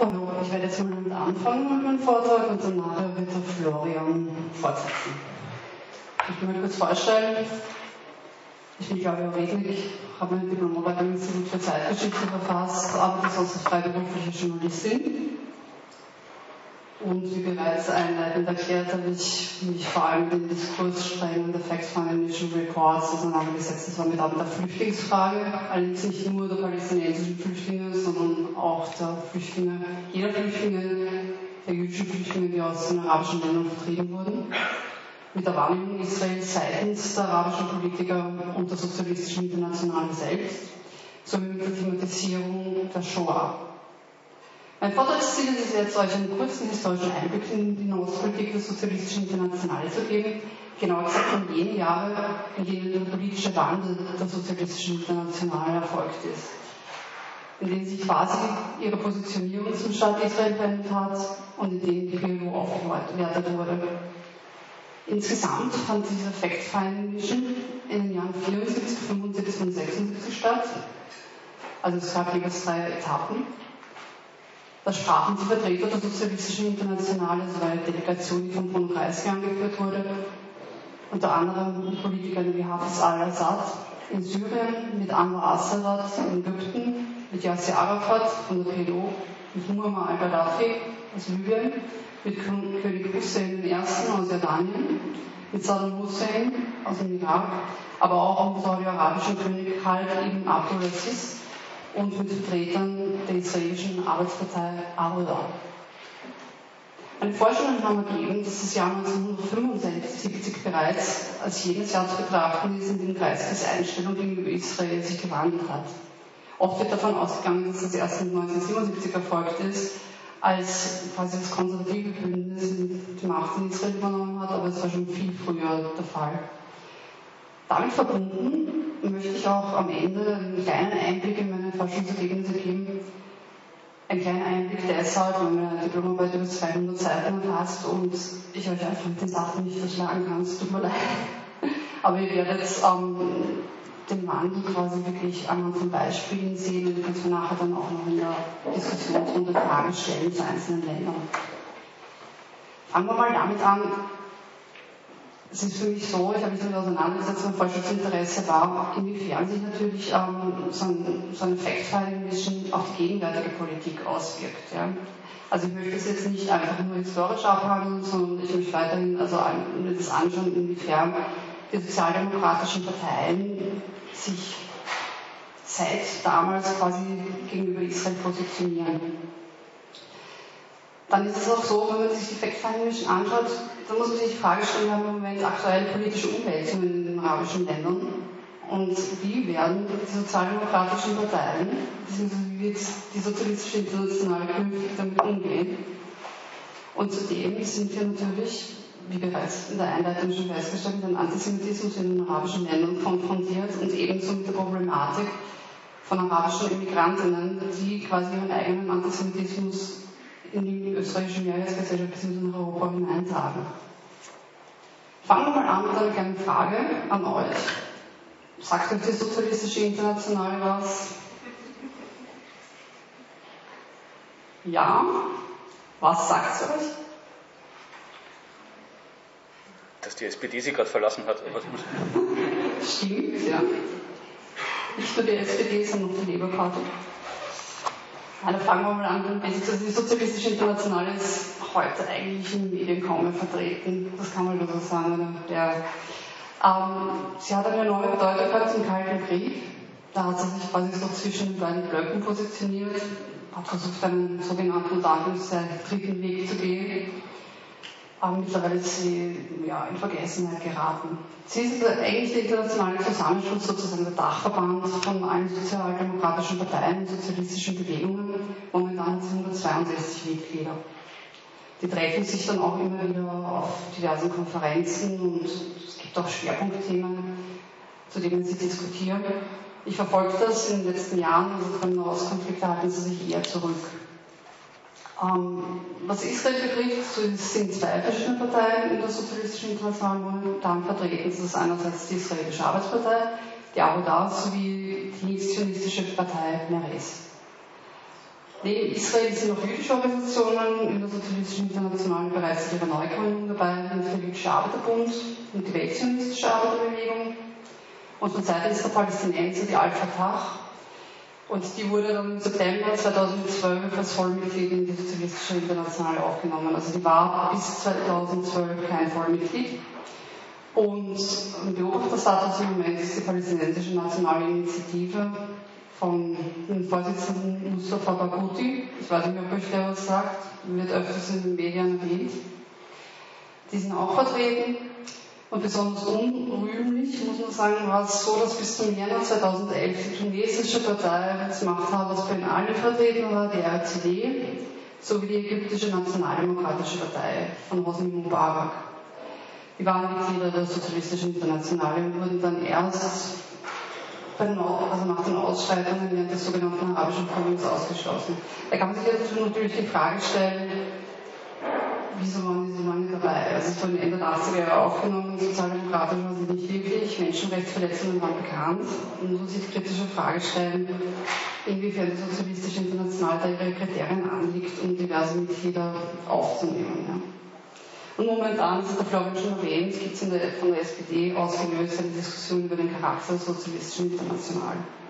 Ich werde jetzt mal damit anfangen mit meinem Vortrag und dann nachher wird der Florian fortsetzen. Ich will mal kurz vorstellen, ich bin Claudia Redlich, habe meine Diplomarbeit am Institut für Zeitgeschichte verfasst, arbeite sonst als freiberufliche Journalistin. Und wie bereits einleitend erklärt, habe ich mich vor allem mit den Diskurssträngen der Fact-Finding Reports auseinandergesetzt. Das war mit der Flüchtlingsfrage, allerdings nicht nur der palästinensischen Flüchtlinge, sondern auch der Flüchtlinge, jeder Flüchtlinge, der jüdischen Flüchtlinge, die aus den arabischen Ländern vertrieben wurden. Mit der Wahrnehmung Israels seitens der arabischen Politiker und der sozialistischen Internationalen selbst, sowie mit der Thematisierung der Shoah. Mein Vortragsziel ist es jetzt, euch einen kurzen historischen Einblick in die Nahostpolitik der sozialistischen Internationale zu geben, genauer gesagt in jene Jahre, in denen der politische Wandel der sozialistischen Internationale erfolgt ist, in denen sich quasi ihre Positionierung zum Staat Israel verändert hat und in denen die PLO aufgewertet wurde. Insgesamt fand diese Fact-Finding Mission in den Jahren 74, 75 und 76 statt, also es gab jeweils 3 Etappen. Da sprachen die Vertreter der sozialistischen Internationale, so eine Delegation, die von Bruno Kreisky angeführt wurde, unter anderem mit Politikern wie Hafiz al-Assad in Syrien, mit Anwar Assadat in Ägypten, mit Yasser Arafat von der PLO, mit Muammar al-Gaddafi aus Libyen, mit König Hussein I. aus Jordanien, mit Saddam Hussein aus dem Irak, aber auch mit saudi-arabischen König Khalid ibn Abdulaziz und mit Vertretern der israelischen Arbeitspartei Arula. Eine Vorstellung haben wir gegeben, dass das Jahr 1975 bereits als jenes Jahr zu betrachten ist, in dem Kreiskys Einstellung gegenüber Israel sich gewandelt hat. Oft wird davon ausgegangen, dass das erst 1977 erfolgt ist, als quasi das konservative Bündnis die Macht in Israel übernommen hat, aber es war schon viel früher der Fall. Damit verbunden möchte ich auch am Ende einen kleinen Einblick in meine Forschungsergebnisse geben. Ein kleiner Einblick deshalb, weil meine Diplomarbeit über 200 Seiten erfasst und ich euch einfach mit den Sachen nicht verschlagen kann, es tut mir leid. Aber ihr werdet den Wandel quasi wirklich anhand von Beispielen sehen und ihr könnt mir nachher dann auch noch in der Diskussionsrunde Fragen stellen zu einzelnen Ländern. Fangen wir mal damit an. Es ist für mich so, ich habe mich damit auseinandergesetzt, mein Forschungsinteresse war, inwiefern sich natürlich so eine Fact-Finding-Mission auf die gegenwärtige Politik auswirkt. Ja. Also ich möchte es jetzt nicht einfach nur historisch abhandeln, sondern ich möchte weiterhin mir das anschauen, inwiefern die sozialdemokratischen Parteien sich seit damals quasi gegenüber Israel positionieren. Dann ist es auch so, wenn man sich die Fact-Finding-Mission anschaut, dann muss man sich die Frage stellen, wir haben im Moment aktuelle politische Umwälzungen in den arabischen Ländern und wie werden die sozialdemokratischen Parteien, beziehungsweise wie wird die sozialistische Internationale künftig damit umgehen. Und zudem sind wir natürlich, wie bereits in der Einleitung schon festgestellt, mit dem Antisemitismus in den arabischen Ländern konfrontiert und ebenso mit der Problematik von arabischen Immigrantinnen, die quasi ihren eigenen Antisemitismus in die österreichische Mehrheitsgesellschaft bzw. nach Europa hineintragen. Fangen wir mal an mit einer kleinen Frage an euch. Sagt euch die sozialistische Internationale was? Ja? Was sagt sie euch? Dass die SPD sie gerade verlassen hat. Stimmt, ja. Nicht nur die SPD, sondern auch die Labour Party. Da fangen wir mal an, die sozialistische Internationale ist heute eigentlich in den Medien kaum mehr vertreten. Das kann man nur so sagen. Sie hat eine neue Bedeutung gehabt im Kalten Krieg. Da hat sie sich quasi so zwischen den beiden Blöcken positioniert, hat versucht, einen sogenannten dritten Weg zu gehen. Aber mittlerweile ist sie in Vergessenheit geraten. Sie ist eigentlich der internationale Zusammenschluss, sozusagen der Dachverband von allen sozialdemokratischen Parteien und sozialistischen Bewegungen, momentan 162 Mitglieder. Die treffen sich dann auch immer wieder auf diversen Konferenzen und es gibt auch Schwerpunktthemen, zu denen sie diskutieren. Ich verfolge das in den letzten Jahren, also von Nahostkonflikte halten sie sich eher zurück. Was Israel betrifft, so sind 2 verschiedene Parteien in der sozialistischen Internationalen momentan vertreten. Das ist einerseits die israelische Arbeitspartei, die Avodah, sowie die zionistische Partei Meretz. Neben Israel sind auch jüdische Organisationen in der Sozialistischen Internationale bereits seit ihrer Neugründung dabei, nämlich der Jüdische Arbeiterbund und die Weltzionistische Arbeiterbewegung. Und von Seiten der Palästinenser die Al-Fatah. Und die wurde dann im September 2012 als Vollmitglied in die Sozialistische Internationale aufgenommen. Also die war bis 2012 kein Vollmitglied. Und im Beobachterstatus im Moment ist die Palästinensische Nationale Initiative von dem Vorsitzenden Mustafa Barghouti. Ich weiß nicht, ob euch der was sagt, wird öfters in den Medien erwähnt. Die sind auch vertreten. Und besonders unrühmlich, muss man sagen, war es so, dass bis zum Jänner 2011 die tunesische Partei des Machthabers Ben Ali vertreten war, die RCD, sowie die ägyptische Nationaldemokratische Partei von Hosni Mubarak. Die waren Mitglieder der Sozialistischen Internationale und wurden dann erst nach den Ausschreitungen während des sogenannten arabischen Frühlings ausgeschlossen. Da kann man sich jetzt natürlich die Frage stellen, wieso waren die so lange dabei? Also es wurden Ende der 80er Jahre aufgenommen, sozialdemokratisch waren sie nicht wirklich, Menschenrechtsverletzungen waren bekannt. Und man muss sich die kritische Frage stellen, inwiefern die Sozialistische Internationale da ihre Kriterien anlegt, um diverse Mitglieder aufzunehmen. Ja. Und momentan, das hat der Florian schon erwähnt, gibt es von der SPD ausgelöst eine Diskussion über den Charakter der Sozialistischen Internationale.